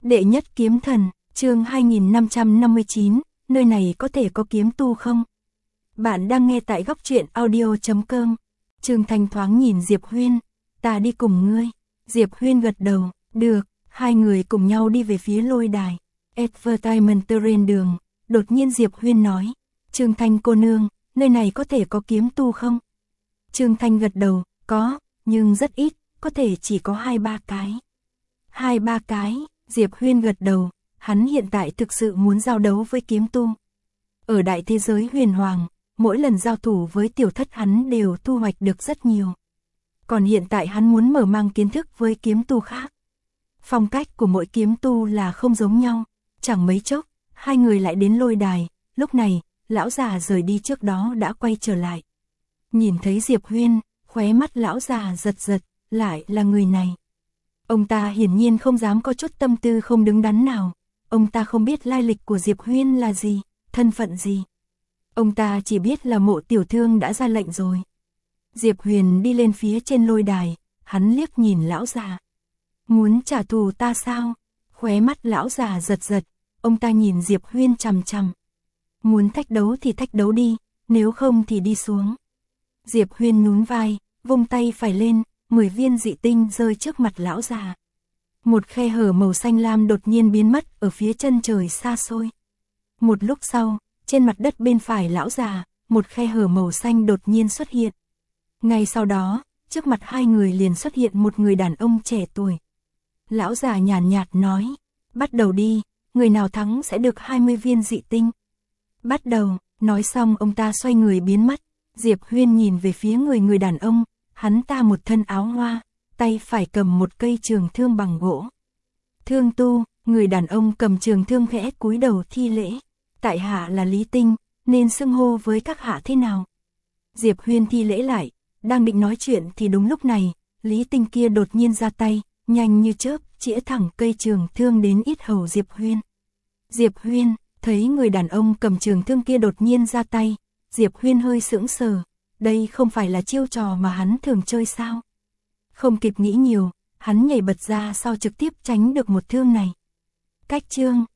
Đệ nhất kiếm thần, chương 2559, nơi này có thể có kiếm tu không? Bạn đang nghe tại góc truyện audio.com. Trương Thanh thoáng nhìn Diệp Huyên, ta đi cùng ngươi. Diệp Huyên gật đầu, được, hai người cùng nhau đi về phía lôi đài. Advertisement trên đường, đột nhiên Diệp Huyên nói, Trương Thanh cô nương, nơi này có thể có kiếm tu không? Trương Thanh gật đầu, có, nhưng rất ít, có thể chỉ có 2-3 cái. 2-3 cái, Diệp Huyên gật đầu, hắn hiện tại thực sự muốn giao đấu với kiếm tu. Ở đại thế giới huyền hoàng, mỗi lần giao thủ với tiểu thất hắn đều thu hoạch được rất nhiều. Còn hiện tại hắn muốn mở mang kiến thức với kiếm tu khác. Phong cách của mỗi kiếm tu là không giống nhau, chẳng mấy chốc, hai người lại đến lôi đài, lúc này, lão già rời đi trước đó đã quay trở lại. Nhìn thấy Diệp Huyên, khóe mắt lão già giật giật, lại là người này. Ông ta hiển nhiên không dám có chút tâm tư không đứng đắn nào, ông ta không biết lai lịch của Diệp Huyên là gì, thân phận gì. Ông ta chỉ biết là Mộ tiểu thương đã ra lệnh rồi. Diệp Huyền đi lên phía trên lôi đài, hắn liếc nhìn lão già. Muốn trả thù ta sao? Khóe mắt lão già giật giật, ông ta nhìn Diệp Huyên chằm chằm. Muốn thách đấu thì thách đấu đi, nếu không thì đi xuống. Diệp Huyên nhún vai, vung tay phải lên, 10 viên dị tinh rơi trước mặt lão già. Một khe hở màu xanh lam đột nhiên biến mất ở phía chân trời xa xôi. Một lúc sau, trên mặt đất bên phải lão già, một khe hở màu xanh đột nhiên xuất hiện. Ngay sau đó, trước mặt hai người liền xuất hiện một người đàn ông trẻ tuổi. Lão già nhàn nhạt nói, bắt đầu đi, người nào thắng sẽ được 20 viên dị tinh. Bắt đầu, nói xong ông ta xoay người biến mất. Diệp Huyên nhìn về phía người đàn ông, hắn ta một thân áo hoa, tay phải cầm một cây trường thương bằng gỗ. Thương tu, người đàn ông cầm trường thương khẽ cúi đầu thi lễ. Tại hạ là Lý Tinh, nên xưng hô với các hạ thế nào? Diệp Huyên thi lễ lại, đang định nói chuyện thì đúng lúc này, Lý Tinh kia đột nhiên ra tay, nhanh như chớp, chĩa thẳng cây trường thương đến yết hầu Diệp Huyên. Diệp Huyên, thấy người đàn ông cầm trường thương kia đột nhiên ra tay, Diệp Huyên hơi sững sờ, đây không phải là chiêu trò mà hắn thường chơi sao? Không kịp nghĩ nhiều, hắn nhảy bật ra sau trực tiếp tránh được một thương này. Cách chương